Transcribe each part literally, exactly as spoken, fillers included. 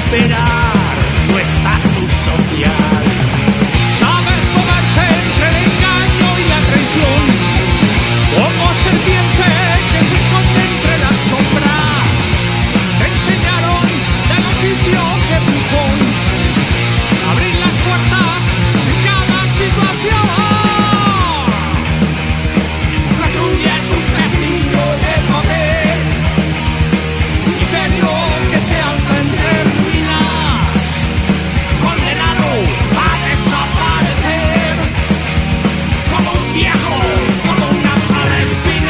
superar tu estatus social. Sabes moverte entre el engaño y la traición, como serpiente que se esconde entre las sombras. Te enseñaron del oficio de bufón, abrir las puertas en cada situación. La tuya es un castillo de papel, imperio que se alza entre ruinas, condenado a desaparecer, como un viejo, como una mala espina.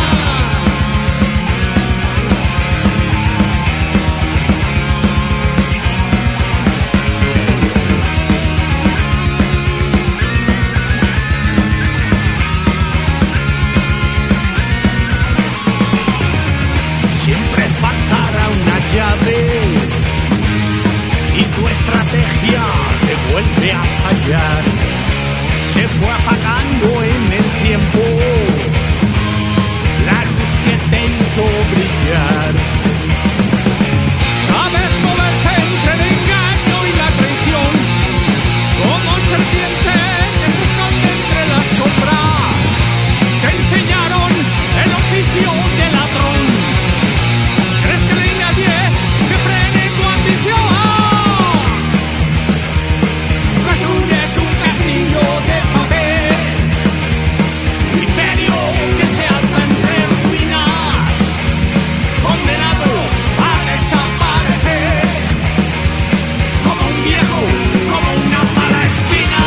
Siempre faltará una llave y tu estrategia te vuelve a fallar. Se fue apagando en el tiempo la luz que te hizo brillar. Sabes moverte entre el engaño y la traición, como serpiente que se esconde entre las sombras. Te enseñaron el oficio de ladrón. ¿Crees que no hay nadie que frene tu ambición? Construyes un castillo de papel, imperio que se alza entre ruinas, condenado a desaparecer, como un viejo, como una mala espina.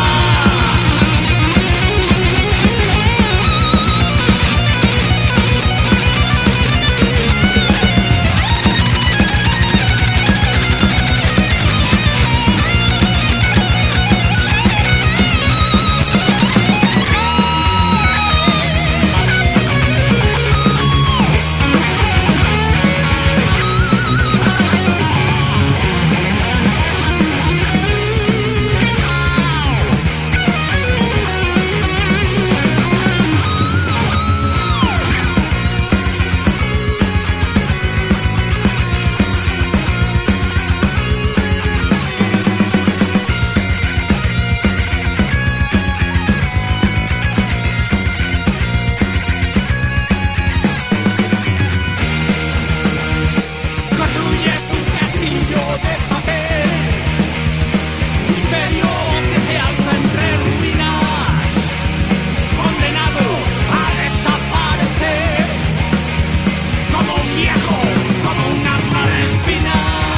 Construyes un castillo de papel, imperio que se alza entre ruinas, condenado a desaparecer, como un viejo, como una mala espina.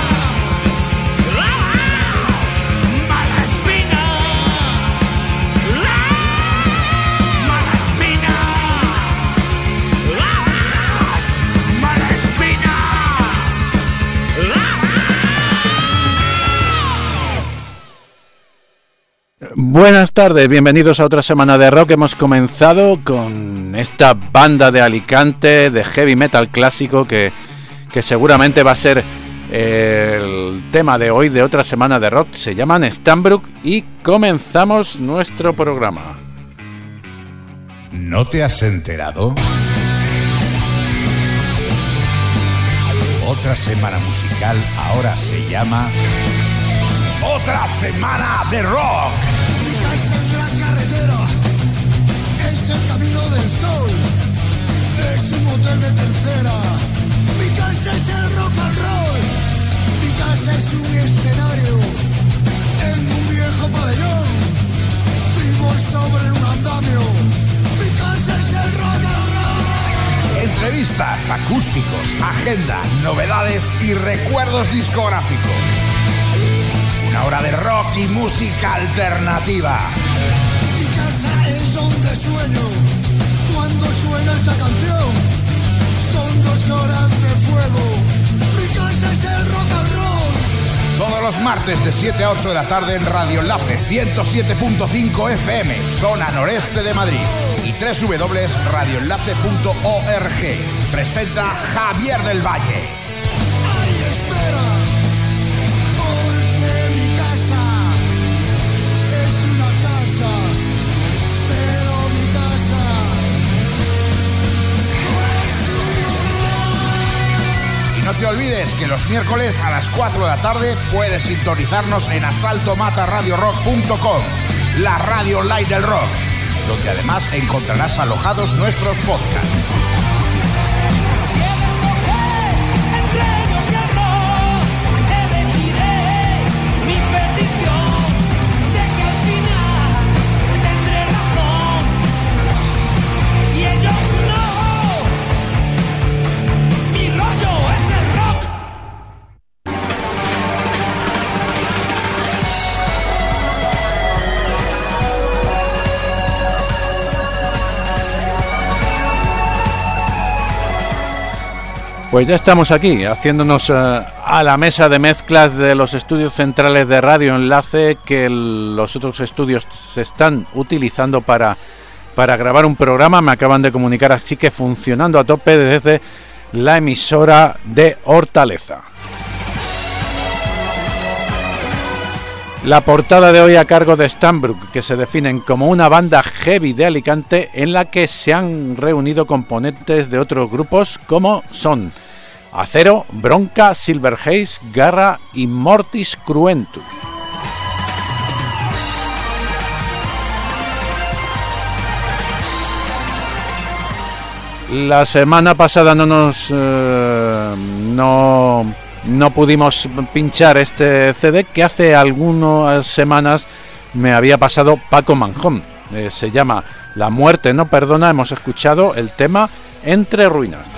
¡Ah! ¡Mala espina! ¡Ah! ¡Mala espina! ¡Ah! ¡Mala espina! Buenas tardes, bienvenidos a otra semana de rock. Hemos comenzado con esta banda de Alicante de heavy metal clásico que, que seguramente va a ser el tema de hoy de otra semana de rock. Se llaman Stanbrook y comenzamos nuestro programa. ¿No te has enterado? Otra semana musical ahora se llama Otra Semana de Rock. Mi casa es la carretera, es el camino del sol, es un hotel de tercera. Mi casa es el rock and roll, mi casa es un escenario, en un viejo pabellón, vivo sobre un andamio. Mi casa es el rock and roll. Entrevistas, acústicos, agenda, novedades y recuerdos discográficos. Una hora de rock y música alternativa. Mi casa es donde sueño cuando suena esta canción. Son dos horas de fuego. Mi casa es el rock and roll. Todos los martes de siete a ocho de la tarde en Radio Enlace ciento siete punto cinco F M, zona noreste de Madrid, y doble u doble u doble u punto radio enlace punto org. Presenta Javier del Valle. Ay, espera, porque mi casa es una casa, pero mi casa no es una... Y no te olvides que los miércoles a las cuatro de la tarde puedes sintonizarnos en asalto mata radio rock punto com, la radio online del rock, donde además encontrarás alojados nuestros podcasts. Pues ya estamos aquí, haciéndonos uh, a la mesa de mezclas de los estudios centrales de Radio Enlace, que el, los otros estudios se están utilizando para, para grabar un programa. Me acaban de comunicar, así que funcionando a tope desde la emisora de Hortaleza. La portada de hoy a cargo de Stanbrook, que se definen como una banda heavy de Alicante en la que se han reunido componentes de otros grupos como son Acero, Bronca, Silver Haze, Garra y Mortis Cruentus. La semana pasada no nos eh, no, no pudimos pinchar este C D que hace algunas semanas me había pasado Paco Manjón. Eh, se llama La muerte no perdona. Hemos escuchado el tema Entre ruinas.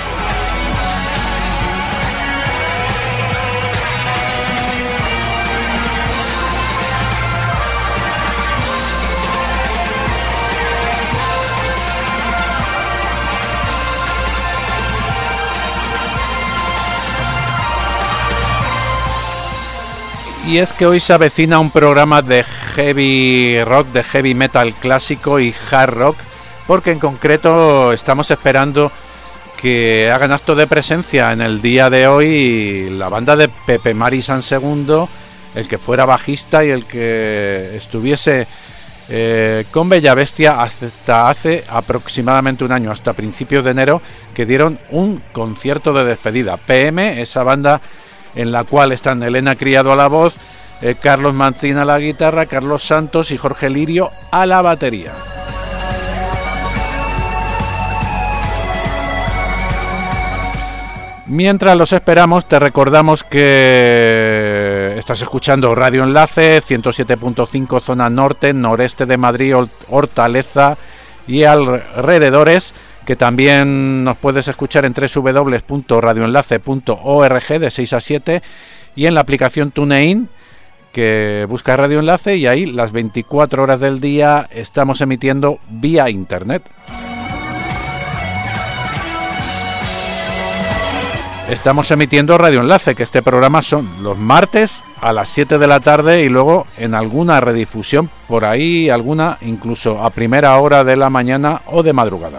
Y es que hoy se avecina un programa de heavy rock, de heavy metal clásico y hard rock, porque en concreto estamos esperando que hagan acto de presencia en el día de hoy la banda de Pepe Mari San Segundo, el que fuera bajista y el que estuviese eh, con Bella Bestia hasta hace aproximadamente un año, hasta principios de enero, que dieron un concierto de despedida. P M, esa banda en la cual están Elena Criado a la voz, eh, Carlos Martín a la guitarra, Carlos Santos y Jorge Lirio a la batería. Mientras los esperamos, te recordamos que estás escuchando Radio Enlace, ciento siete punto cinco zona norte, noreste de Madrid, Hortaleza y alrededores, que también nos puedes escuchar en doble u doble u doble u punto radio enlace punto org de seis a siete y en la aplicación TuneIn, que busca Radio Enlace, y ahí las veinticuatro horas del día estamos emitiendo vía internet. Estamos emitiendo Radio Enlace, que este programa son los martes a las siete de la tarde y luego en alguna redifusión por ahí, alguna incluso a primera hora de la mañana o de madrugada.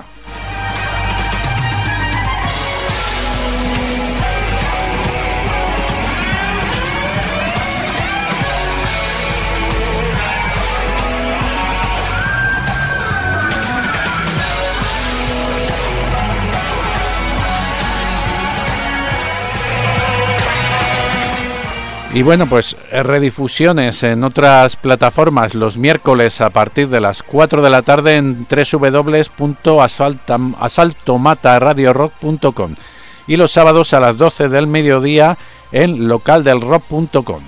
Y bueno, pues redifusiones en otras plataformas los miércoles a partir de las cuatro de la tarde en doble u doble u doble u punto asalto mata radio rock punto com y los sábados a las doce del mediodía en local del rock punto com.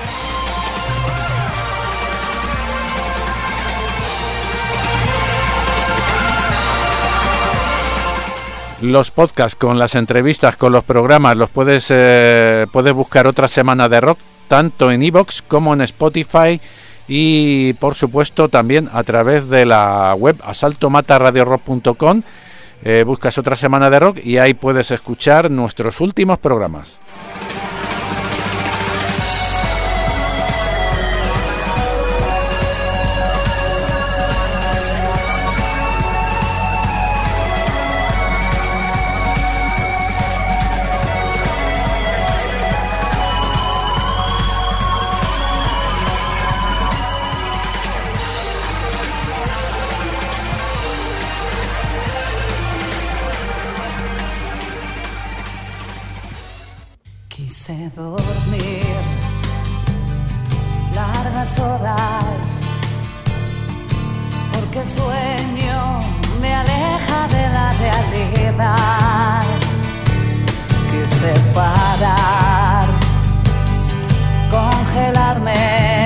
Los podcasts con las entrevistas, con los programas, los puedes eh, puedes buscar Otra Semana de Rock, tanto en iVoox como en Spotify y por supuesto también a través de la web asalto mata radio rock punto com. Eh, buscas Otra Semana de Rock y ahí puedes escuchar nuestros últimos programas. Quise dormir largas horas, porque el sueño me aleja de la realidad. Quise parar, congelarme,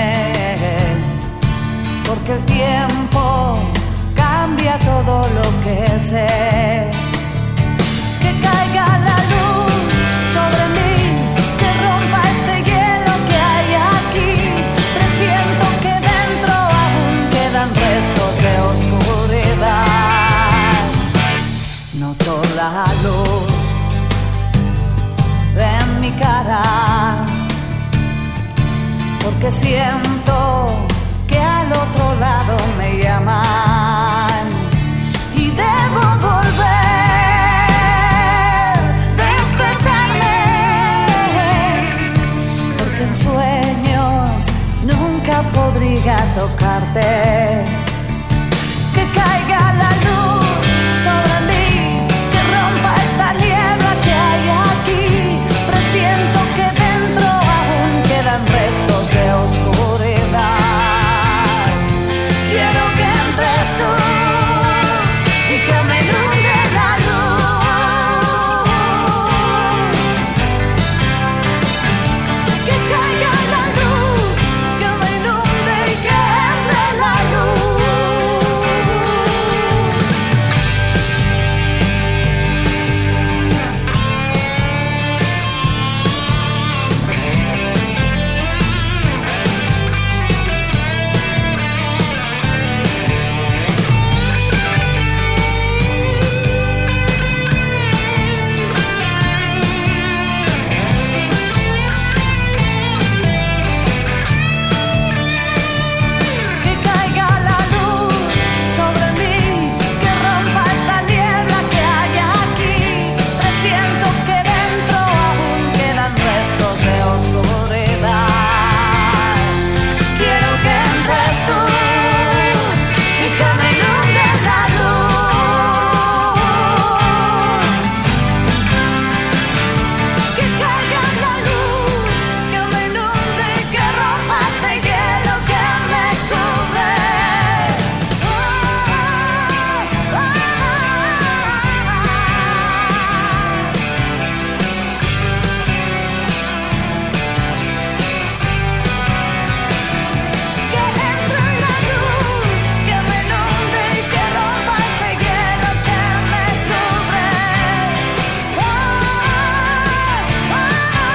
porque el tiempo cambia todo lo que sé. Que caiga la luz sobre mí, que rompa este hielo que hay aquí. Presiento que dentro aún quedan restos de oscuridad. Noto la luz en mi cara, porque siento que al otro lado me llaman y debo volver, despertarme, porque en sueños nunca podría tocarte. Que caiga la luz sobre mí, que rompa esta niebla que hay aquí. Presiento que dentro aún quedan restos de oscuridad. Quiero que entres tú y que me inunde la luz. Que caiga la luz, que me inunde y que entre la luz. Que caiga la luz sobre mí, que rompa esta niebla que hay aquí. Presiento que dentro aún quedan restos de oscuridad. Quiero que entres tú y que me inunde la luz. Que caiga la luz, que me inunde y que rompa este hielo que me cubre. Ah, ah, ah. Que entre la luz, que me inunde y que rompa este hielo que me cubre. Ah, ah, ah.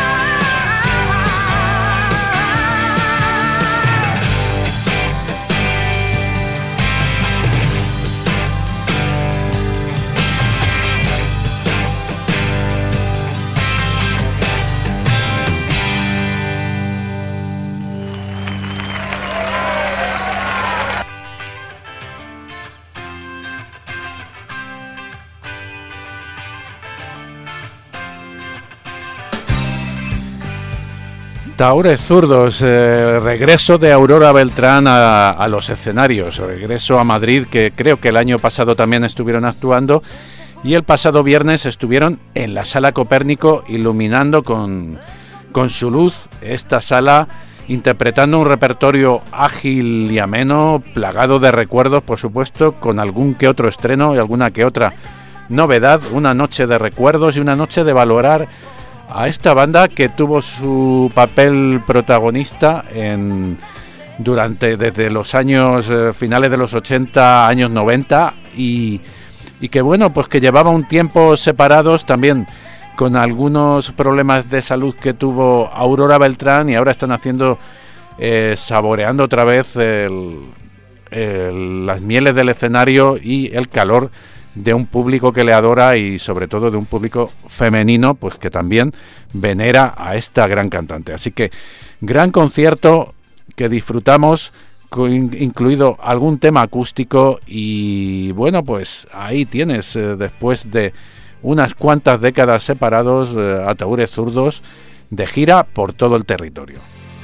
Tahúres Zurdos, eh, regreso de Aurora Beltrán a, a los escenarios, regreso a Madrid, que creo que el año pasado también estuvieron actuando, y el pasado viernes estuvieron en la Sala Copérnico iluminando con, con su luz esta sala, interpretando un repertorio ágil y ameno, plagado de recuerdos, por supuesto, con algún que otro estreno y alguna que otra novedad, una noche de recuerdos y una noche de valorar a esta banda que tuvo su papel protagonista en durante desde los años eh, finales de los ochenta, años noventa, y, y que bueno, pues que llevaba un tiempo separados también con algunos problemas de salud que tuvo Aurora Beltrán, y ahora están haciendo eh, saboreando otra vez el, el, las mieles del escenario y el calor de un público que le adora, y sobre todo de un público femenino pues que también venera a esta gran cantante. Así que gran concierto que disfrutamos, incluido algún tema acústico, y bueno, pues ahí tienes, eh, después de unas cuantas décadas separados, eh, a Tahúres Zurdos de gira por todo el territorio.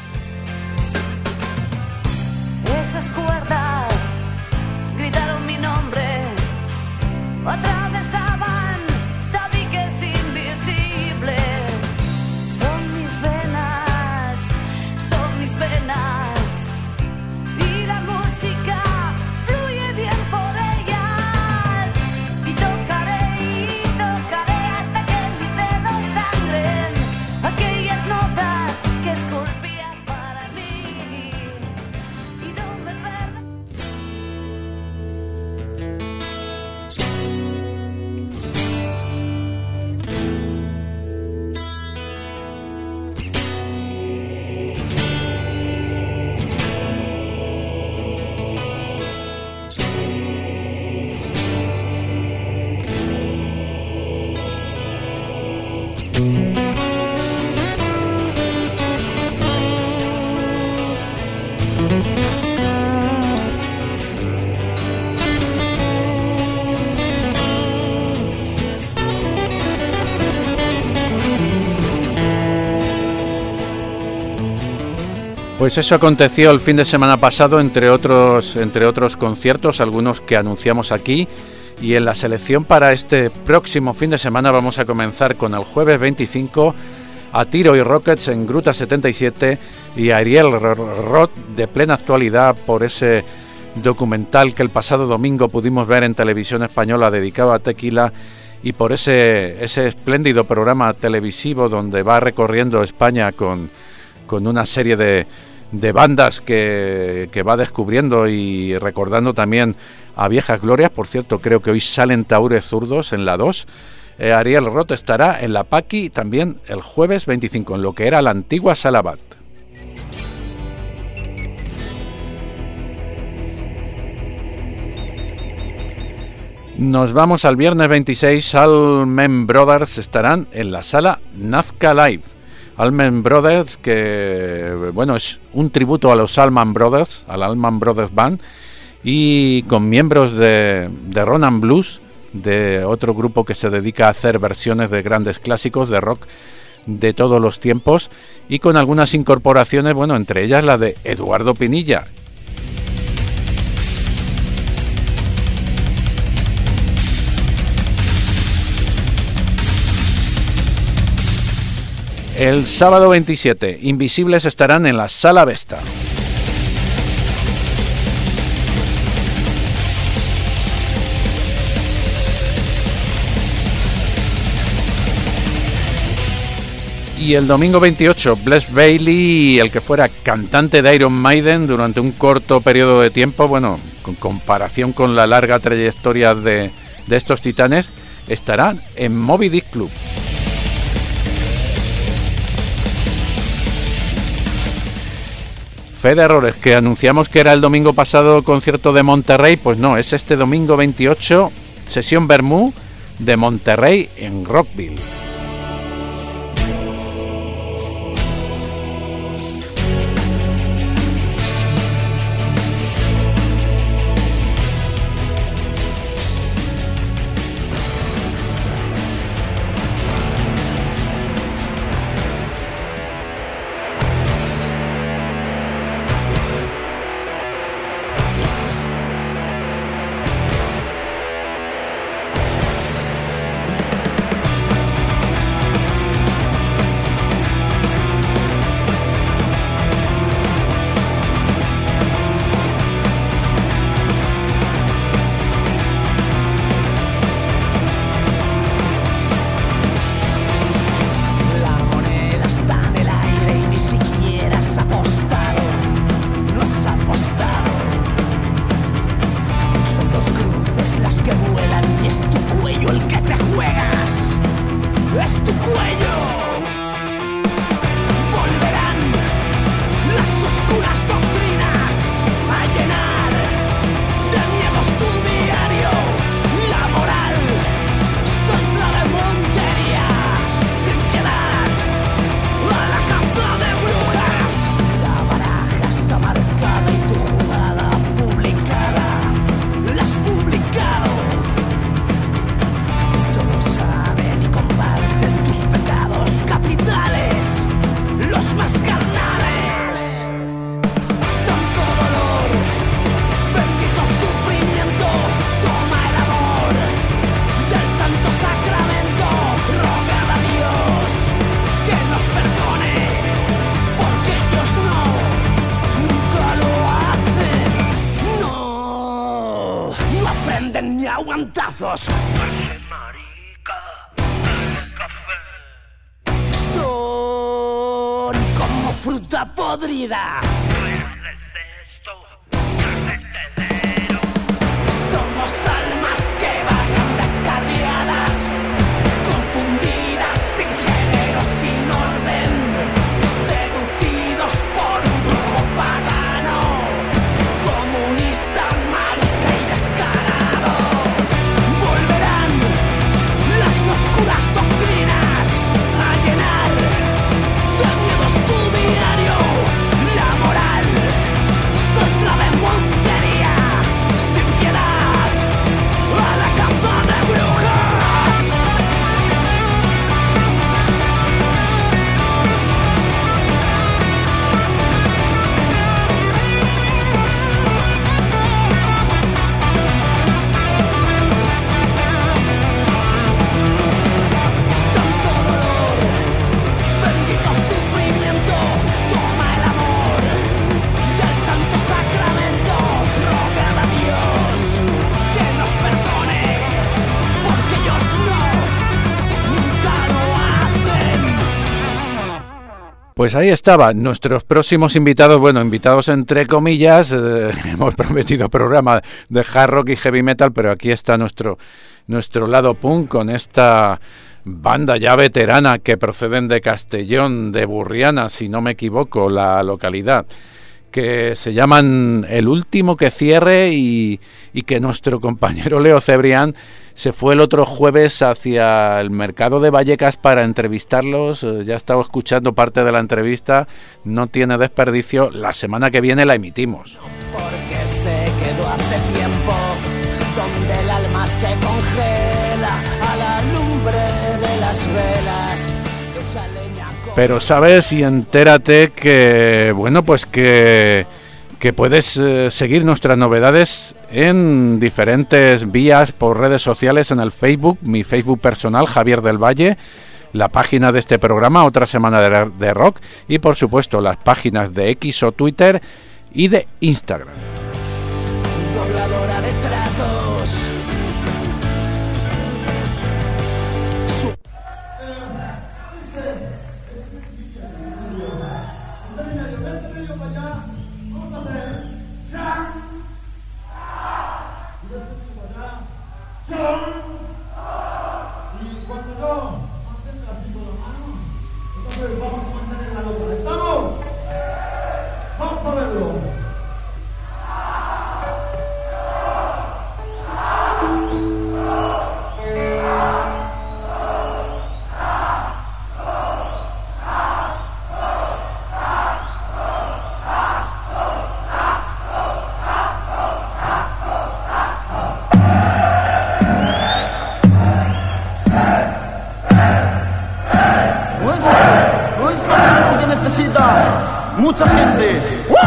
Esas cuerdas gritaron mi nombre, atravesaban tabiques invisibles. Son mis Pues eso aconteció el fin de semana pasado, entre otros, entre otros conciertos, algunos que anunciamos aquí. Y en la selección para este próximo fin de semana vamos a comenzar con el jueves veinticinco a Tiro y Rockets en Gruta setenta y siete y Ariel Roth de plena actualidad por ese documental que el pasado domingo pudimos ver en Televisión Española dedicado a Tequila y por ese, ese espléndido programa televisivo donde va recorriendo España con, con una serie de, de bandas que, que va descubriendo y recordando también a viejas glorias. Por cierto, creo que hoy salen Taúres Zurdos en la dos. Eh, Ariel Roth estará en la Paqui también el jueves veinticinco, en lo que era la antigua Sala Bat. Nos vamos al viernes veintiséis. Allman Brothers estarán en la sala Nazca Live. Allman Brothers, que bueno, es un tributo a los Allman Brothers, al Allman Brothers Band, y con miembros de, de Ronan Blues, de otro grupo que se dedica a hacer versiones de grandes clásicos de rock de todos los tiempos, y con algunas incorporaciones, bueno, entre ellas la de Eduardo Pinilla. El sábado veintisiete, Invisibles estarán en la Sala Vesta. Y el domingo veintiocho, Bless Bailey, el que fuera cantante de Iron Maiden durante un corto periodo de tiempo, bueno, con comparación con la larga trayectoria de, de estos titanes, estarán en Moby Dick Club. Fe de errores, que anunciamos que era el domingo pasado concierto de Monterrey, pues no, es este domingo veintiocho, sesión Bermú de Monterrey en Rockville. aguantazos. Son como fruta podrida. Somos almas que vagan descarriadas, confundidas, sin género, sin orden, seducidos por un brujo pagano, comunista, marica y descarado. Volverán las oscuras doctrinas a llenar de miedos tu diario. La moral saldrá de montería, sin piedad, a Pues ahí estaba, nuestros próximos invitados, bueno, invitados entre comillas, eh, hemos prometido programa de hard rock y heavy metal, pero aquí está nuestro, nuestro lado punk con esta banda ya veterana que proceden de Castellón, de Burriana, si no me equivoco, la localidad, que se llaman El Último que Cierre y, y que nuestro compañero Leo Cebrián se fue el otro jueves hacia el mercado de Vallecas para entrevistarlos. Ya he estado escuchando parte de la entrevista, no tiene desperdicio, la semana que viene la emitimos. Porque se quedó hace tiempo donde el alma se congela a la lumbre de las velas. Esa leña con... Pero sabes y entérate que, bueno, pues que... que puedes eh, seguir nuestras novedades en diferentes vías por redes sociales, en el Facebook, mi Facebook personal, Javier del Valle, la página de este programa, Otra Semana de, de Rock, y por supuesto las páginas de X o Twitter y de Instagram. Dobladora de tratos. Mucha gente.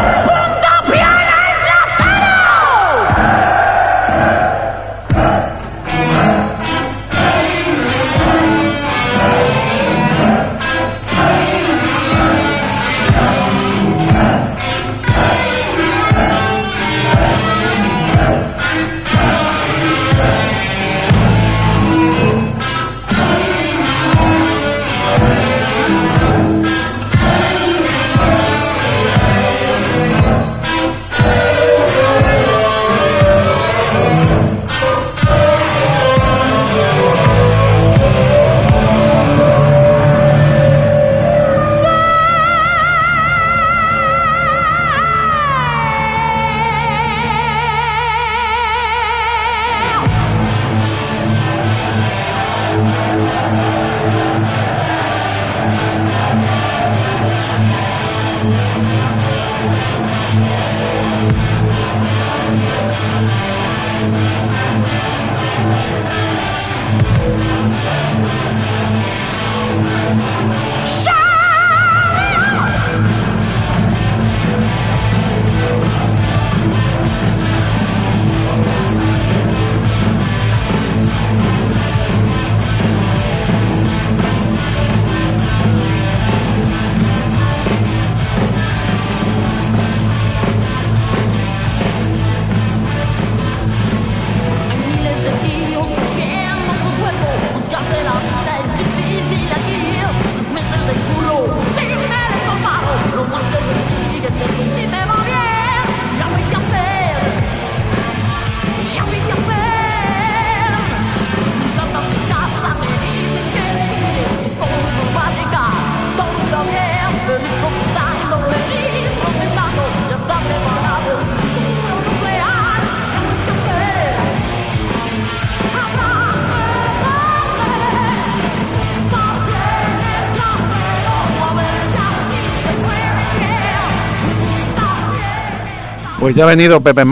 Pues ya ha venido Pepe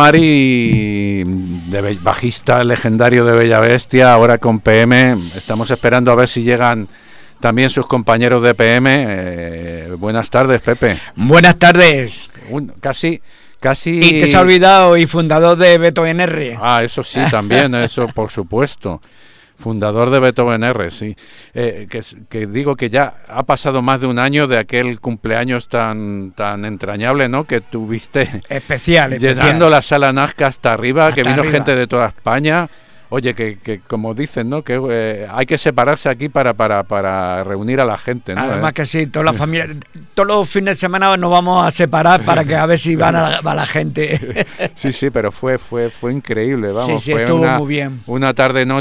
Mari, de bajista legendario de Bella Bestia, ahora con P M. Estamos esperando a ver si llegan también sus compañeros de P M. Eh, buenas tardes, Pepe. Buenas tardes. Un, casi, casi. Y te se ha olvidado, y fundador de Beethoven R. Ah, eso sí, también, eso por supuesto. Fundador de Beethoven R, sí. Eh, que, que digo que ya ha pasado más de un año de aquel cumpleaños tan tan entrañable, ¿no? Que tuviste especial, llenando especial. la sala Nazca hasta arriba, hasta que vino arriba. gente de toda España. Oye, que, que como dicen, ¿no? Que eh, hay que separarse aquí para, para, para reunir a la gente, ¿no? Además ¿Eh? que sí, toda la familia, todos los fines de semana nos vamos a separar para que a ver si van a la, va la gente. Sí, sí, pero fue fue fue increíble, vamos. Sí, sí, fue estuvo una, muy bien. Una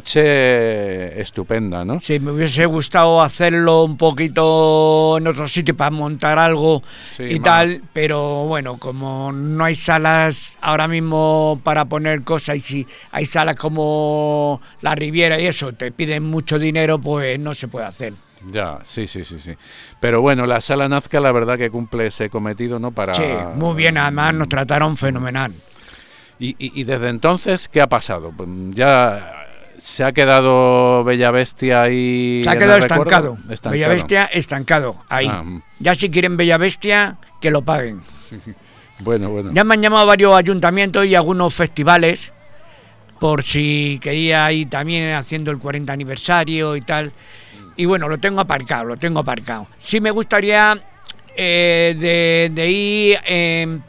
tarde-noche estupenda, ¿no? Sí, me hubiese gustado hacerlo un poquito en otro sitio para montar algo Sí, y más. tal, pero bueno, como no hay salas ahora mismo para poner cosas y si hay salas como la Riviera y eso, te piden mucho dinero, pues no se puede hacer. Ya, sí, sí, sí, sí. Pero bueno, la Sala Nazca la verdad que cumple ese cometido, ¿no? Para... Sí, muy bien, además nos trataron fenomenal. Y, y, y desde entonces, ¿qué ha pasado? Pues ya se ha quedado Bella Bestia ahí. Se ha en quedado el recuerdo? estancado. Estancado. Bella Bestia estancado, ahí. Ah, mm. Ya si quieren Bella Bestia, que lo paguen. Bueno, bueno. Ya me han llamado varios ayuntamientos y algunos festivales, por si quería ir también haciendo el cuarenta aniversario y tal. Y bueno, lo tengo aparcado, lo tengo aparcado. Sí me gustaría eh, de, de ir en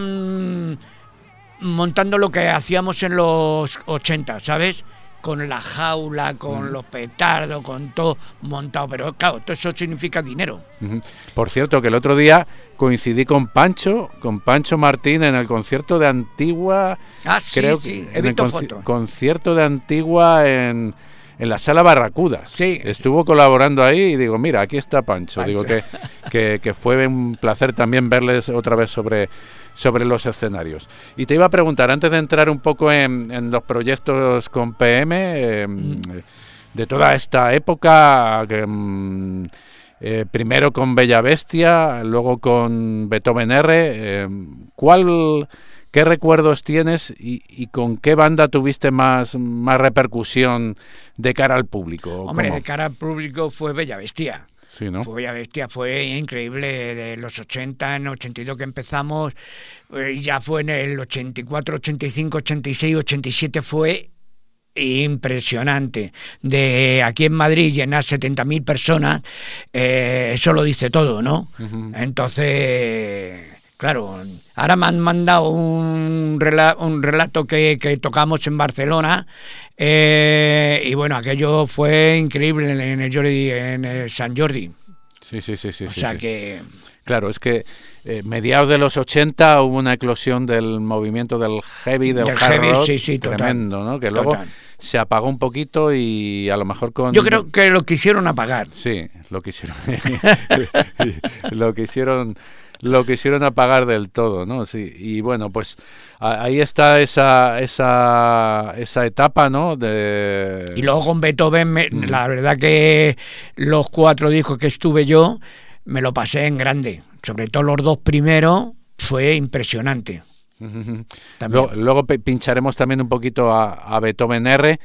plan montando lo que hacíamos en los ochenta, ¿sabes? Con la jaula, con Mm. los petardos, con todo montado. Pero claro, todo eso significa dinero. Ujú. Por cierto, que el otro día coincidí con Pancho, con Pancho Martín en el concierto de Antigua. Ah, sí, creo sí, que he en el visto conci- fotos. concierto de Antigua en, en la Sala Barracudas. Sí. Estuvo colaborando ahí y digo, mira, aquí está Pancho. Pancho. Digo que, que, que fue un placer también verles otra vez sobre, sobre los escenarios. Y te iba a preguntar, antes de entrar un poco en, en los proyectos con P M, eh, Mm. de toda esta época, que, mm, eh, primero con Bella Bestia, luego con Beethoven R, eh, ¿cuál, qué recuerdos tienes y, y con qué banda tuviste más, más repercusión de cara al público? Hombre, ¿Cómo? de cara al público fue Bella Bestia. Sí, ¿no? Fue Bella Bestia, fue increíble. De los ochenta, en ochenta y dos que empezamos, eh, y ya fue en el ochenta y cuatro, ochenta y cinco, ochenta y seis, ochenta y siete fue impresionante. De aquí en Madrid llenar setenta mil personas, eh, eso lo dice todo, ¿no? Ujú. Entonces, claro, ahora me han mandado un, rela- un relato que, que tocamos en Barcelona, eh, y bueno, aquello fue increíble en el, Jordi, en el San Jordi. Sí, sí, sí, sí. O sí, sea sí. que... Claro, es que eh, mediados de los ochenta hubo una eclosión del movimiento del heavy, del, Del hard heavy, rock, sí, sí, total. tremendo, ¿no? Que luego Total. se apagó un poquito y a lo mejor con... Yo creo que lo quisieron apagar. Sí, lo quisieron, lo quisieron, lo quisieron apagar del todo, ¿no? Sí, y bueno, pues a- ahí está esa, esa, esa etapa, ¿no? De... Y luego con Beethoven, me- Mm. la verdad que los cuatro discos que estuve yo, me lo pasé en grande. Sobre todo los dos primeros, fue impresionante. Ujú. También. Luego, luego pe- pincharemos también un poquito a, a Beethoven R.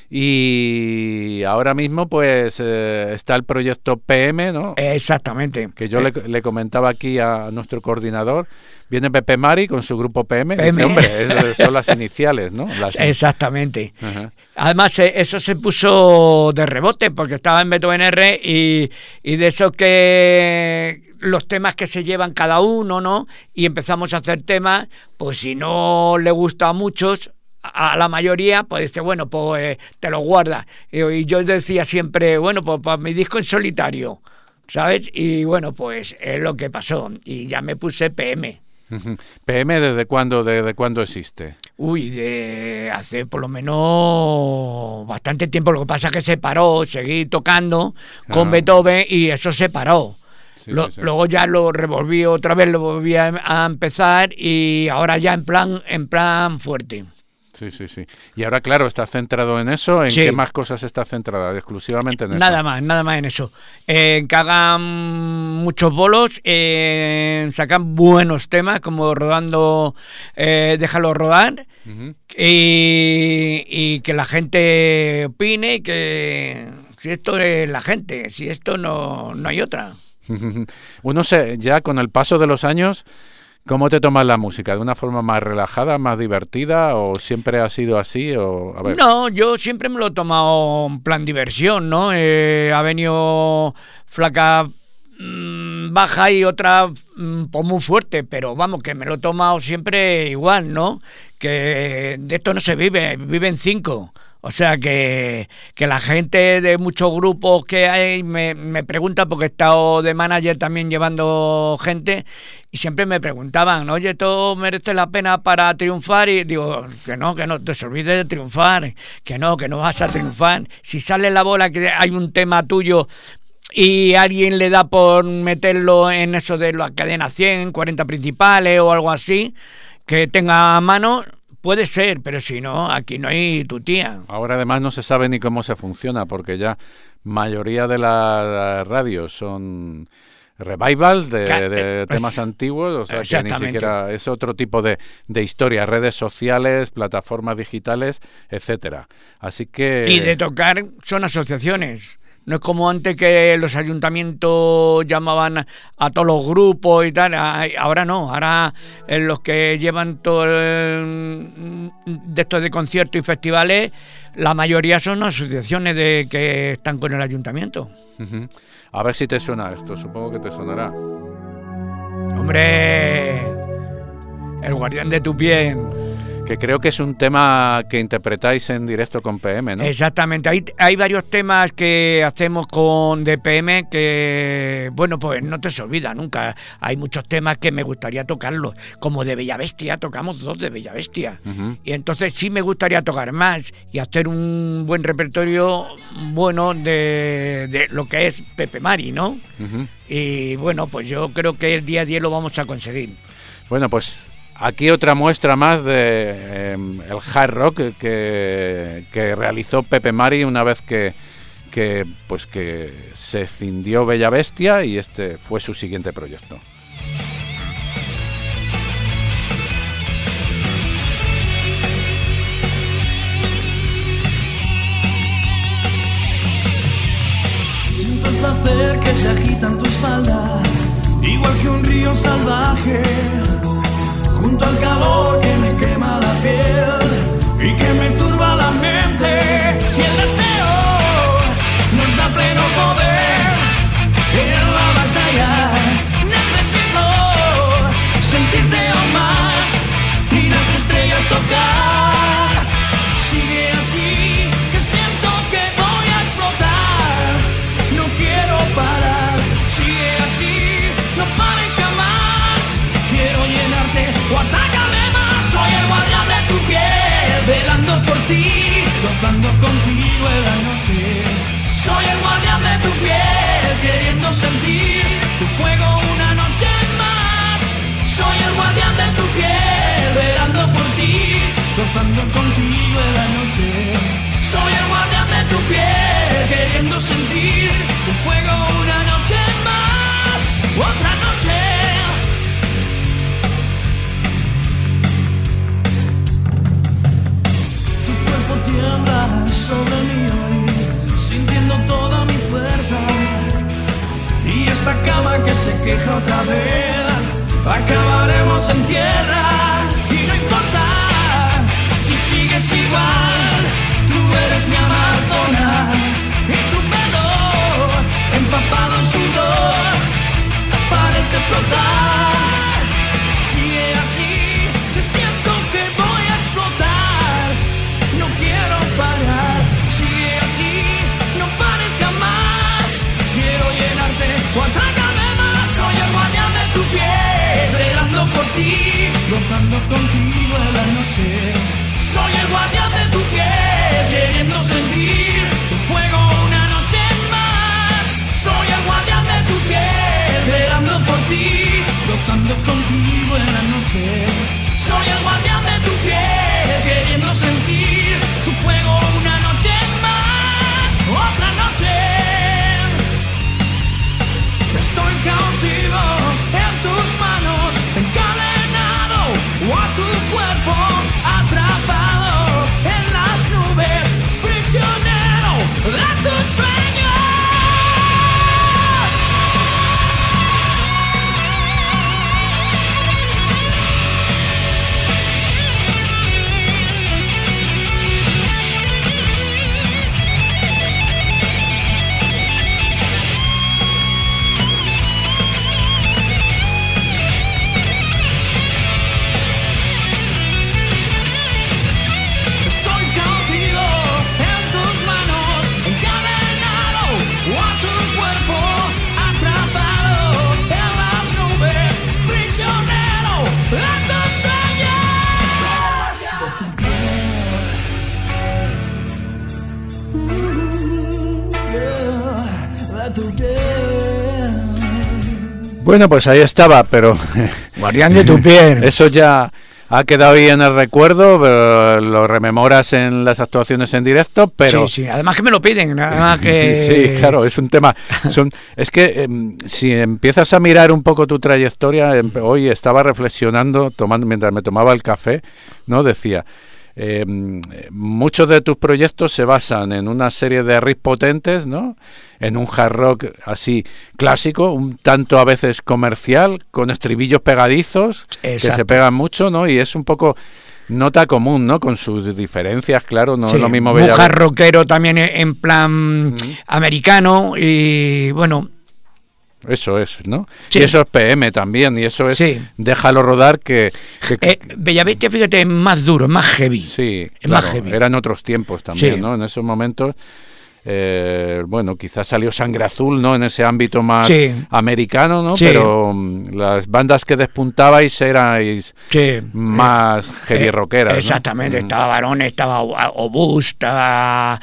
Y ahora mismo pues eh, está el proyecto P M, ¿no? Exactamente. Que yo le, le comentaba aquí a nuestro coordinador. Viene Pepe Mari con su grupo P M. P M. Dice, hombre, es- son las iniciales, ¿no? Las- Exactamente. Ajá. Además, eh, eso se puso de rebote porque estaba en Beethoven R y, y de eso que los temas que se llevan cada uno, ¿no? Y empezamos a hacer temas, pues si no le gusta a muchos, a la mayoría, pues dice, bueno, pues eh, te lo guardas. Y, y yo decía siempre, bueno, pues para mi disco en solitario, ¿sabes? Y bueno, pues es lo que pasó. Y ya me puse P M. Ujú. P M, ¿desde cuándo, desde cuándo existe? Uy, de hace por lo menos bastante tiempo. Lo que pasa es que se paró, seguí tocando con Ah. Beethoven y eso se paró. Sí, Lo- sí, sí. Luego ya lo revolví otra vez, lo volví a, a empezar y ahora ya en plan, en plan fuerte. Sí, sí, sí. Y ahora, claro, ¿está centrado en eso? ¿En Sí. qué más cosas está centrada? Exclusivamente en eso. Nada más, nada más en eso. Eh, que hagan muchos bolos, eh, sacan buenos temas como rodando, eh, déjalo rodar. Ujú. Y, y que la gente opine y que si esto es la gente, si esto no, no hay otra. Uno se, ya con el paso de los años, ¿cómo te tomas la música? ¿De una forma más relajada, más divertida o siempre ha sido así? O, a ver. No, yo siempre me lo he tomado en plan diversión, ¿no? Eh, ha venido flaca mm, baja y otra mm, pues muy fuerte, pero vamos, que me lo he tomado siempre igual, ¿no? Que de esto no se vive, viven cinco. O sea que, que la gente de muchos grupos que hay me, me pregunta, porque he estado de manager también llevando gente, y siempre me preguntaban, oye, ¿esto merece la pena para triunfar? Y digo, que no, que no te se olvides de triunfar, que no, que no vas a triunfar. Si sale la bola que hay un tema tuyo y alguien le da por meterlo en eso de la cadena cien, cuarenta principales o algo así, que tenga a mano... Puede ser, pero si no, aquí no hay tu tía. Ahora además no se sabe ni cómo se funciona, porque ya mayoría de las radios son revival de, de pues, temas antiguos, o sea que ni siquiera es otro tipo de, de historia, redes sociales, plataformas digitales, etcétera. Así que... Y de tocar son asociaciones. No es como antes que los ayuntamientos llamaban a todos los grupos y tal. Ahora no, ahora los que llevan todo el, de estos de conciertos y festivales, la mayoría son asociaciones de que están con el ayuntamiento. Uh-huh. A ver si te suena esto, supongo que te sonará. ¡Hombre! El guardián de tu piel. Que creo que es un tema que interpretáis en directo con P M, ¿no? Exactamente, hay, hay varios temas que hacemos con D P M que, bueno, pues no te se olvida nunca. Hay muchos temas que me gustaría tocarlos, como de Bella Bestia, tocamos dos de Bella Bestia. Uh-huh. Y entonces sí me gustaría tocar más y hacer un buen repertorio bueno de, de lo que es Pepe Mari, ¿no? Uh-huh. Y bueno, pues yo creo que el día a día lo vamos a conseguir. Bueno, pues... Aquí otra muestra más de eh, el hard rock que, que realizó Pepe Mari una vez que, que, pues que se cindió Bella Bestia, y este fue su siguiente proyecto. Siento el placer que se agita en tu espalda, igual que un río salvaje, junto al calor que me quema la piel y que me turba la mente, y el deseo nos da pleno poder en la batalla. Necesito sentirte aún más y las estrellas tocar. Sigue así, que siento que voy a explotar. No quiero parar. Sigue así, no pares jamás. Quiero llenarte o atácame más. Soy el guardián de tu piel, velando por ti, gozando contigo en la noche. Soy el guardián de tu piel, queriendo sentir tu fuego una noche más. Soy el guardián de tu piel, velando por ti, gozando contigo en la noche. Soy el guardián de tu piel, queriendo sentir tu fuego una noche más. Otra noche. Tiembla sobre mí hoy, sintiendo toda mi fuerza, y esta cama que se queja otra vez, acabaremos en tierra. Y no importa si sigues igual, tú eres mi Amazona, y tu pelo empapado en sudor parece flotar. Sigue así, te siento que voy a explotar. No quiero parar, sigue así, no pares jamás. Quiero llenarte o atrágame más. Soy el guardián de tu piel, velando por ti, gozando contigo en la noche. Soy el guardián de tu piel, queriendo sentir tu fuego una noche más. Soy el guardián de tu piel, velando por ti, gozando contigo en la noche. Soy el guardián de tu piel, queriendo sentir tu fuego una noche más. Otra noche. Estoy cautivo en tus manos, encadenado a tu cuerpo, atrapado en las nubes, prisionero de tus sueños. Bueno, pues ahí estaba, pero Guardián de tu piel. Eso ya ha quedado ahí en el recuerdo, eh, lo rememoras en las actuaciones en directo, pero... Sí, sí, además que me lo piden, nada más que... Sí, claro, es un tema... Son, es que eh, si empiezas a mirar un poco tu trayectoria, eh, hoy estaba reflexionando, tomando mientras me tomaba el café, ¿no? Decía... Eh, muchos de tus proyectos se basan en una serie de riffs potentes, ¿no? En un hard rock así clásico, un tanto a veces comercial, con estribillos pegadizos. Exacto. Que se pegan mucho, ¿no? Y es un poco nota común, ¿no? Con sus diferencias, claro, no sí, es lo mismo. Un hard rockero también en plan uh-huh. americano y bueno... Eso es, ¿no? Sí. Y eso es P M también, y eso es sí. Déjalo rodar, que... que eh, Bellavista, fíjate, es más duro, es más heavy. Sí, es claro, más heavy. Eran otros tiempos también, sí. ¿no? En esos momentos, eh, bueno, quizás salió Sangre Azul, ¿no? En ese ámbito más sí. americano, ¿no? Sí. Pero um, las bandas que despuntabais erais sí. más eh, heavy eh, rockeras, exactamente, ¿no? estaba Barón, estaba Obús, estaba...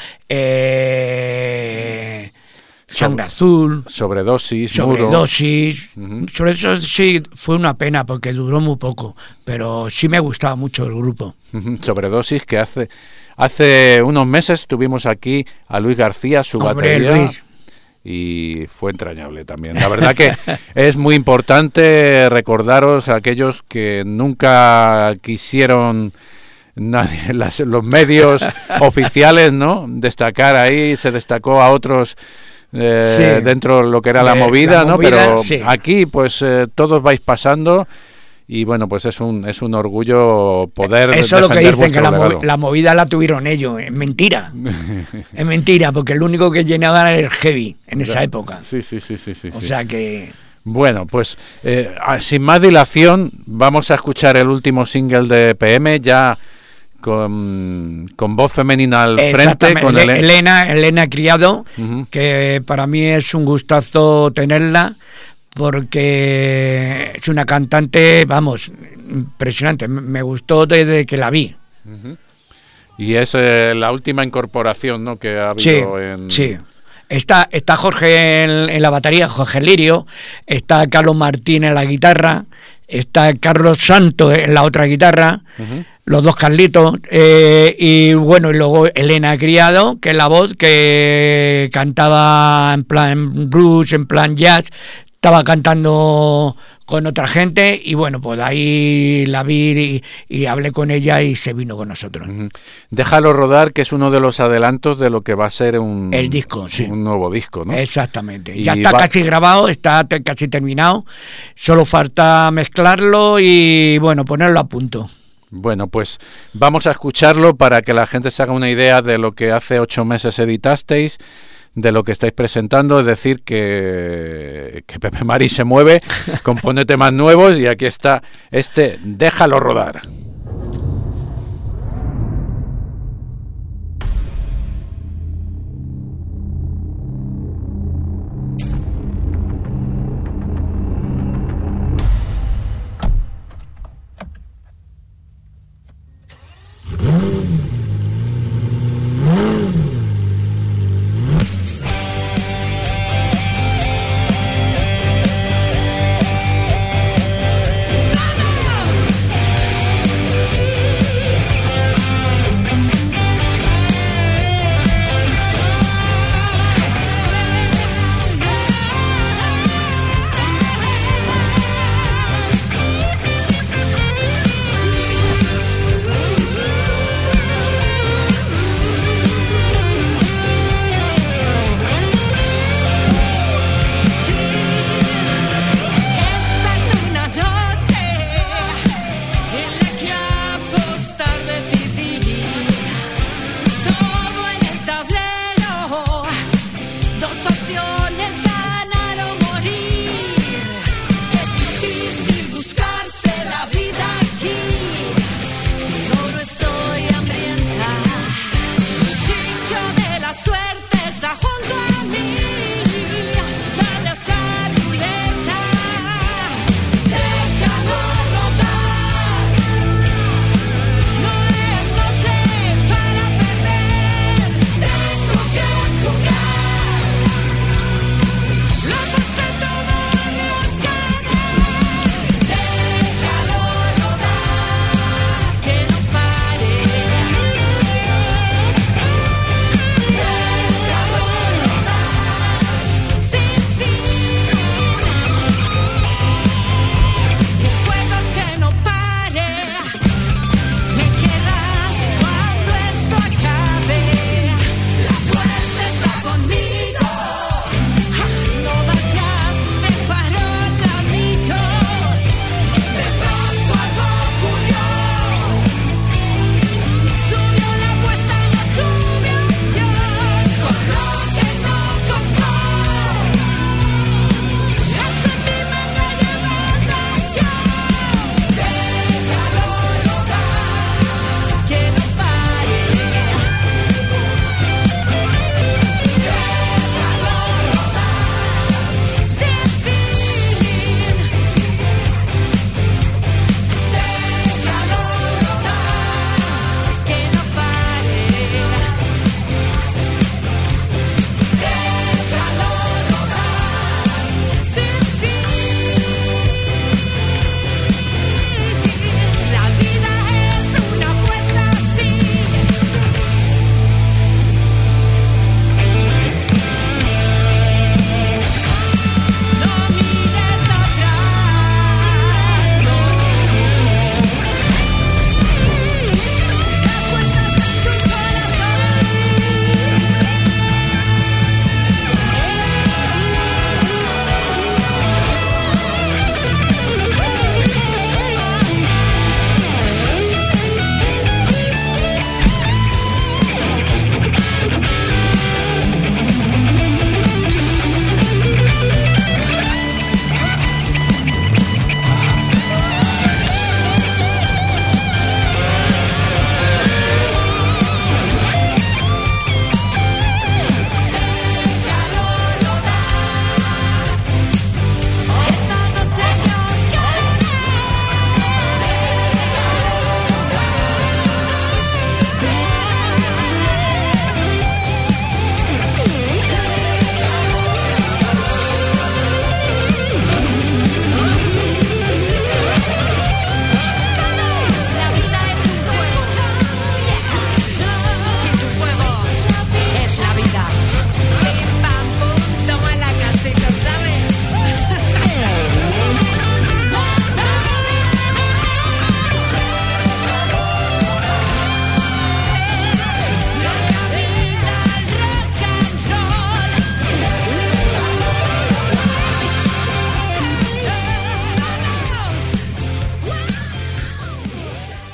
Eh, Sangre Azul, Sobredosis, Sobredosis. Uh-huh. Sobre eso sí fue una pena porque duró muy poco, pero sí me gustaba mucho el grupo. Uh-huh. Sobredosis, que hace hace unos meses tuvimos aquí a Luis García, su Hombre, batería, Luis. Y fue entrañable también. La verdad que es muy importante recordaros a aquellos que nunca quisieron... Nadie, las, los medios oficiales, ¿no? Destacar ahí, se destacó a otros eh, sí. dentro de lo que era la, de, movida, la ¿no? movida, Pero sí. aquí, pues eh, todos vais pasando y bueno, pues es un es un orgullo poder eso es lo que dicen, que la, legado. la movida la tuvieron ellos. Es mentira. Es mentira, porque el único que llenaba era el heavy en esa época. Sí, sí, sí, sí, sí. O sí. sea que... Bueno, pues eh, sin más dilación, vamos a escuchar el último single de P M, ya... Con, con voz femenina al frente, con Elena, Elena, Elena Criado, uh-huh. que para mí es un gustazo tenerla, porque es una cantante, vamos, impresionante, me gustó desde que la vi. Uh-huh. Y es eh, la última incorporación, ¿no?, que ha habido sí, en... Sí, está, está Jorge en, en la batería, Jorge Lirio, está Carlos Martín en la guitarra, está Carlos Santos en la otra guitarra, uh-huh. los dos Carlitos, eh, y bueno, y luego Elena Criado, que es la voz que cantaba en plan blues, en plan jazz, estaba cantando con otra gente, y bueno, pues ahí la vi y, y hablé con ella y se vino con nosotros. Uh-huh. Déjalo rodar, que es uno de los adelantos de lo que va a ser un... El disco, sí. Un nuevo disco, ¿no? Exactamente. Y ya está va... casi grabado, está te- casi terminado, solo falta mezclarlo y bueno, ponerlo a punto. Bueno, pues vamos a escucharlo para que la gente se haga una idea de lo que hace ocho meses editasteis, de lo que estáis presentando, es decir, que, que Pepe Mari se mueve, compone temas nuevos y aquí está este Déjalo rodar.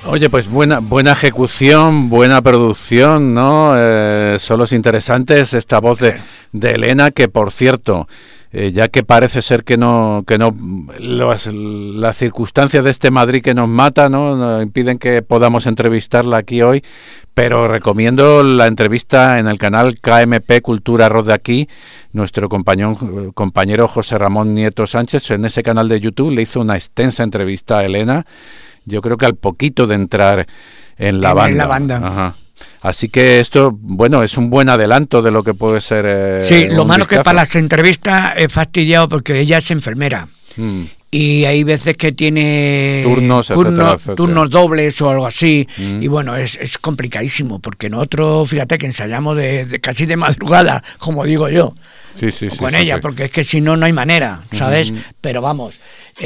Oye, pues buena buena ejecución, buena producción, ¿no? Eh, solos interesantes, esta voz de, de Elena, que por cierto, eh, ya que parece ser que no que no las, las circunstancias de este Madrid que nos mata, ¿no? Nos impiden que podamos entrevistarla aquí hoy, pero recomiendo la entrevista en el canal K M P Cultura Rock de aquí. Nuestro compañero, compañero José Ramón Nieto Sánchez, en ese canal de YouTube, le hizo una extensa entrevista a Elena. Yo creo que al poquito de entrar en la en banda. la banda. Ajá. Así que esto, bueno, es un buen adelanto de lo que puede ser. Eh, sí, lo malo discazo. que para las entrevistas es fastidiado porque ella es enfermera. Mm. Y hay veces que tiene turnos, turnos, etcétera, etcétera. turnos dobles o algo así. Mm. Y bueno, es, es complicadísimo porque nosotros, fíjate que ensayamos de, de casi de madrugada, como digo yo, sí, sí, sí, con sí, ella, sí. porque es que si no, no hay manera, ¿sabes? Mm. Pero vamos.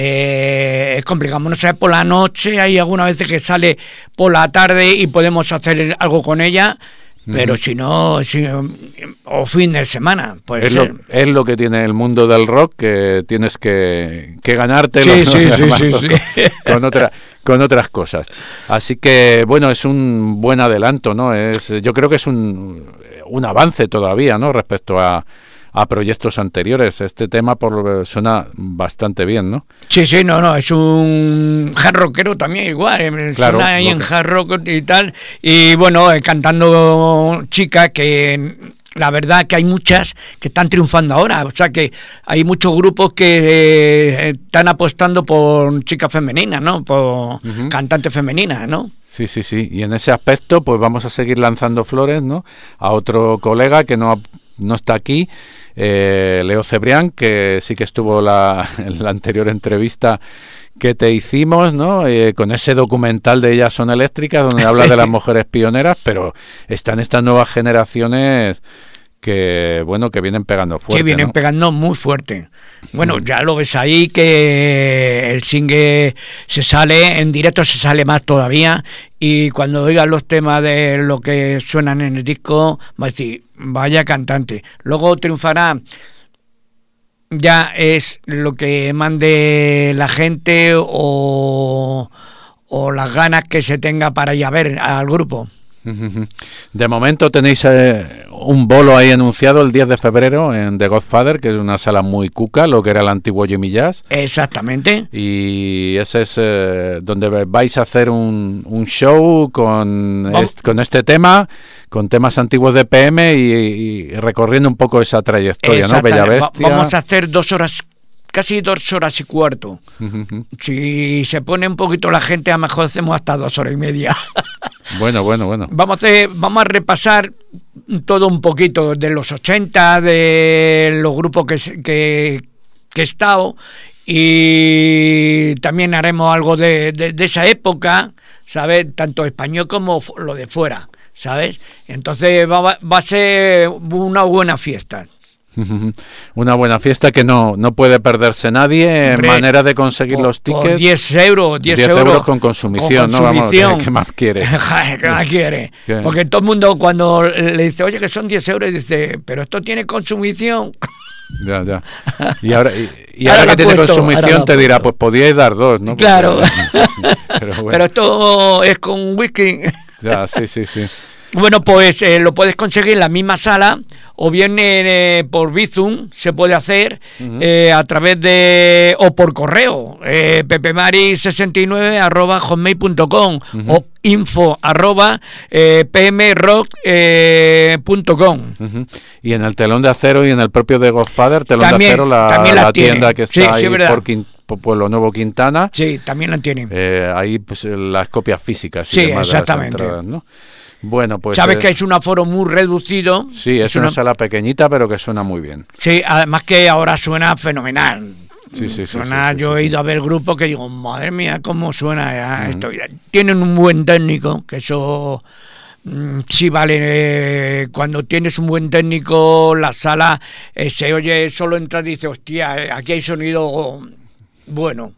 Eh, es complicado, no sé, por la noche hay algunas veces que sale por la tarde y podemos hacer algo con ella, pero uh-huh. si no, si, o fin de semana, puede es ser. Lo, es lo que tiene el mundo del rock, que tienes que, que ganártelo, sí, ¿no? sí, sí, sí, con, sí. Con, otra, con otras cosas. Así que, bueno, es un buen adelanto, ¿no? Es, yo creo que es un, un avance todavía, ¿no? Respecto a a proyectos anteriores. Este tema por suena bastante bien, ¿no? Sí, sí, no, no, es un hard rockero también igual, eh, claro, suena ahí que... en hard rock y tal, y bueno, eh, cantando chicas que la verdad que hay muchas que están triunfando ahora, o sea que hay muchos grupos que eh, están apostando por chicas femeninas, ¿no? Por uh-huh. cantantes femeninas, ¿no? Sí, sí, sí, y en ese aspecto pues vamos a seguir lanzando flores, ¿no? A otro colega que no, no está aquí, eh, Leo Cebrián, que sí que estuvo la, en la anterior entrevista que te hicimos, ¿no? Eh, con ese documental de Ellas son eléctricas, donde habla sí. de las mujeres pioneras, pero están estas nuevas generaciones que, bueno, que vienen pegando fuerte, que vienen ¿no? pegando muy fuerte. Bueno, mm. ya lo ves ahí que el single se sale, en directo se sale más todavía, y cuando oigas los temas de lo que suenan en el disco, va a decir, vaya cantante. Luego triunfará, ya es lo que mande la gente o, o las ganas que se tenga para ir a ver al grupo. De momento tenéis eh, un bolo ahí anunciado el diez de febrero en The Godfather, que es una sala muy cuca, lo que era el antiguo Jimmy Jazz. Exactamente. Y ese es eh, donde vais a hacer un, un show con, est, con este tema, con temas antiguos de P M y, y recorriendo un poco esa trayectoria, ¿no? Bella Bestia. Vamos a hacer dos horas, casi dos horas y cuarto. Uh-huh. Si se pone un poquito la gente, a lo mejor hacemos hasta dos horas y media. Bueno, bueno, bueno. Vamos a hacer, vamos a repasar todo un poquito de los ochenta, de los grupos que, que, que he estado, y también haremos algo de, de, de esa época, ¿sabes? Tanto español como lo de fuera, ¿sabes? Entonces va, va a ser una buena fiesta. Una buena fiesta que no no puede perderse nadie. Hombre, manera de conseguir por, los tickets. Por diez euros, diez euros, euros con consumición, con consumición. ¿no? Vamos, ¿qué más quiere? ¿Qué más quiere? ¿Qué? Porque todo el mundo cuando le dice, oye, que son diez euros, dice, pero esto tiene consumición. Ya, ya. Y ahora, y, y ahora, ahora que tiene puesto, consumición te dirá, pues podíais dar dos, ¿no? Porque, claro. Pero, bueno. Pero esto es con whisky. Ya, sí, sí, sí. Bueno, pues eh, lo puedes conseguir en la misma sala, o bien eh, por Bizum se puede hacer, uh-huh. eh, a través de, o por correo, eh, pepemari sesenta y nueve arroba hotmail punto com uh-huh. o info arroba eh, pmrock punto com. Uh-huh. Y en el telón de acero y en el propio de Godfather, telón también, de acero, la, la, la tienda que está sí, ahí sí, por Quint- Pueblo Nuevo Quintana. Sí, también la tienen. Eh, ahí pues las copias físicas. Sí, y demás exactamente. De las entradas, ¿no? Bueno, pues sabes eh, que es un aforo muy reducido. Sí, es, es una, una sala pequeñita, pero que suena muy bien. Sí, además que ahora suena fenomenal. Sí, sí, suena, sí, sí, yo sí, he ido sí. a ver grupos que digo, madre mía, cómo suena uh-huh. esto. Tienen un buen técnico, que eso mm, sí vale. Eh, cuando tienes un buen técnico, la sala eh, se oye, solo entras y dices, hostia, eh, aquí hay sonido bueno.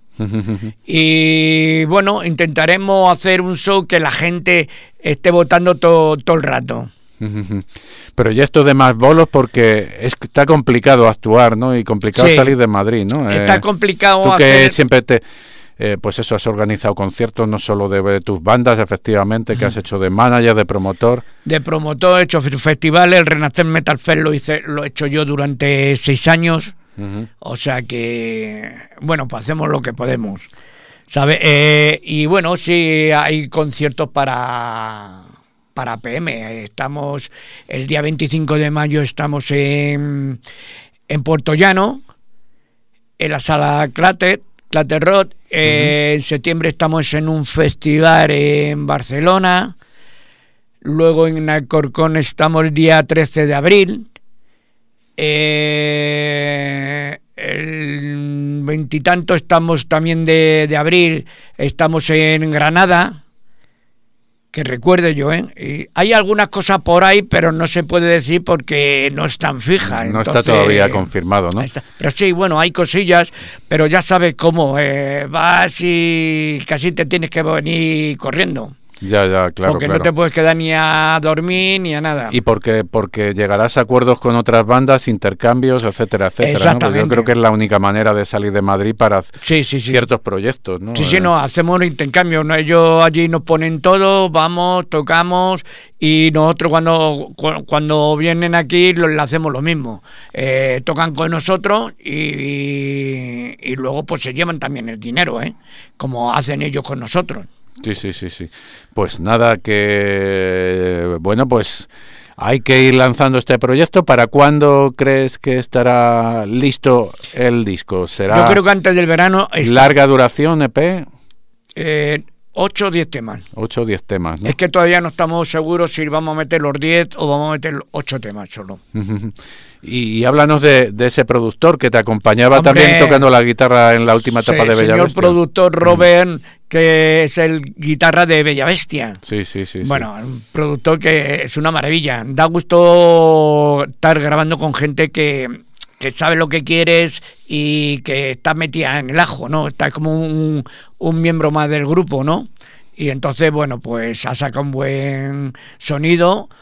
Y bueno, intentaremos hacer un show que la gente esté votando todo todo el rato. Pero ya esto de más bolos, porque es, está complicado actuar, ¿no? Y complicado sí. salir de Madrid, ¿no? Está eh, complicado tú hacer... que siempre te eh, pues eso, has organizado conciertos no solo de, de tus bandas, efectivamente, que has hecho de manager, de promotor. De promotor, he hecho festivales, el Renacer Metal Fest lo hice, lo he hecho yo durante seis años, uh-huh. O sea que, bueno, pues hacemos lo que podemos, ¿sabes? Eh, y bueno, sí, hay conciertos para... para P M, estamos el día veinticinco de mayo estamos en, en Puerto Llano, en la sala Clater, Clater Road, eh, uh-huh. En septiembre estamos en un festival en Barcelona, luego en Alcorcón estamos el día trece de abril, eh, el veintitanto estamos también de, de abril, estamos en Granada, que recuerde yo, ¿eh? Y hay algunas cosas por ahí, pero no se puede decir porque no están fijas. No entonces, está todavía confirmado, ¿no? Está, pero sí, bueno, hay cosillas, pero ya sabes cómo, eh, vas y casi te tienes que venir corriendo. Ya, ya, claro, porque claro. no te puedes quedar ni a dormir ni a nada. Y porque porque llegarás a acuerdos con otras bandas, intercambios, etcétera, etcétera. Exactamente. ¿no? Yo creo que es la única manera de salir de Madrid para sí, sí, sí. ciertos proyectos, ¿no? Sí, sí, no, hacemos un intercambio, ¿no? Ellos allí nos ponen todo, vamos, tocamos y nosotros cuando cuando vienen aquí le hacemos lo mismo. Eh, tocan con nosotros y, y, y luego pues se llevan también el dinero, ¿eh? Como hacen ellos con nosotros. Sí, sí, sí, sí. Pues nada, que bueno, pues hay que ir lanzando este proyecto. ¿Para cuándo crees que estará listo el disco? ¿Será Yo creo que antes del verano está. Larga duración, E P? Eh, ocho o diez temas. ocho o diez temas, ¿no? Es que todavía no estamos seguros si vamos a meter los diez o vamos a meter ocho temas solo. Y, y háblanos de, de ese productor que te acompañaba. Hombre, también tocando la guitarra en la última etapa sí, de Bella señor Bestia. Productor Robert, mm. que es el guitarra de Bella Bestia. Sí, sí, sí. Bueno, sí. un productor que es una maravilla. Da gusto estar grabando con gente que, que sabe lo que quieres y que está metida en el ajo, ¿no? Está como un, un miembro más del grupo, ¿no? Y entonces, bueno, pues ha sacado un buen sonido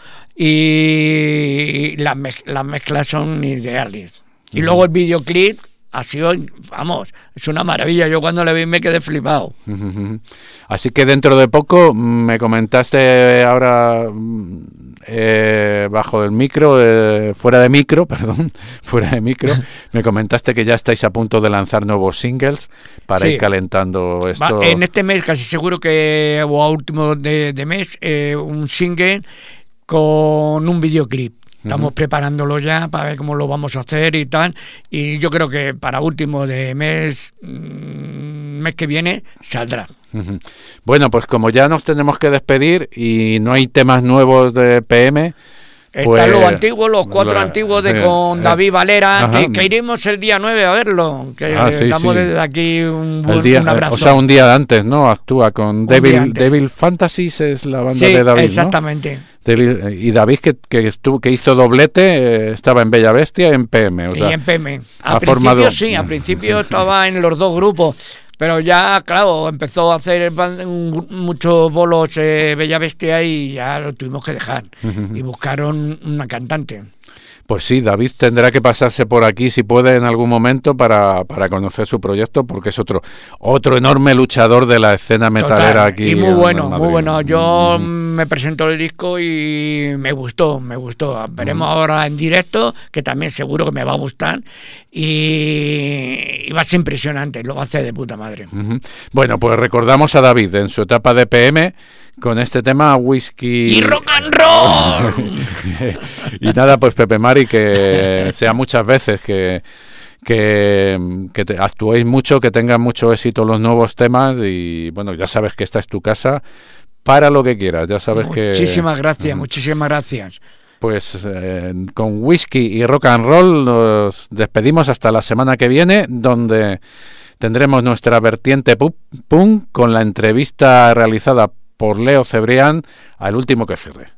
y las, mez- las mezclas son ideales. Y uh-huh. luego el videoclip ha sido, vamos, es una maravilla. Yo cuando le vi me quedé flipado. Uh-huh. Así que dentro de poco me comentaste ahora eh, bajo el micro, eh, fuera de micro, perdón, fuera de micro, me comentaste que ya estáis a punto de lanzar nuevos singles para sí. ir calentando esto. Va, en este mes casi seguro que, o a último de, de mes, eh, un single con un videoclip. Estamos uh-huh. preparándolo ya para ver cómo lo vamos a hacer y tal. Y yo creo que para último de mes, mes que viene, saldrá. Uh-huh. Bueno, pues como ya nos tenemos que despedir y no hay temas nuevos de P M... Están pues, los antiguos, los cuatro la, antiguos de eh, con David Valera, que, que iremos el día nueve a verlo. Que ah, sí, damos sí. desde aquí un, buen, día, un abrazo. O sea, un día antes, ¿no? Actúa con Devil, Devil Fantasies, es la banda sí, de David, exactamente. ¿no? Devil, y David, que, que, estuvo, que hizo doblete, eh, estaba en Bella Bestia y en P M. O sea, y en P M. A ha principio formado... sí, al principio estaba en los dos grupos. Pero ya, claro, empezó a hacer muchos bolos eh, Bella Bestia y ya lo tuvimos que dejar. Y buscaron una cantante. Pues sí, David tendrá que pasarse por aquí si puede en algún momento para, para conocer su proyecto, porque es otro otro enorme luchador de la escena metalera. Total, aquí. Y muy bueno, muy bueno. Yo mm. me presento el disco y me gustó, me gustó. Veremos mm. ahora en directo, que también seguro que me va a gustar. Y, y va a ser impresionante, lo va a hacer de puta madre. Uh-huh. Bueno, pues recordamos a David en su etapa de P M con este tema Whisky y rock and roll. Y nada, pues Pepe Mari, que sea muchas veces que que, que te, actuéis mucho, que tengan mucho éxito los nuevos temas y bueno, ya sabes que esta es tu casa para lo que quieras, ya sabes muchísimas que... Muchísimas gracias, uh-huh. muchísimas gracias. Pues eh, con Whisky y rock and roll nos despedimos hasta la semana que viene, donde tendremos nuestra vertiente punk con la entrevista realizada por Leo Cebrián al último que cierre.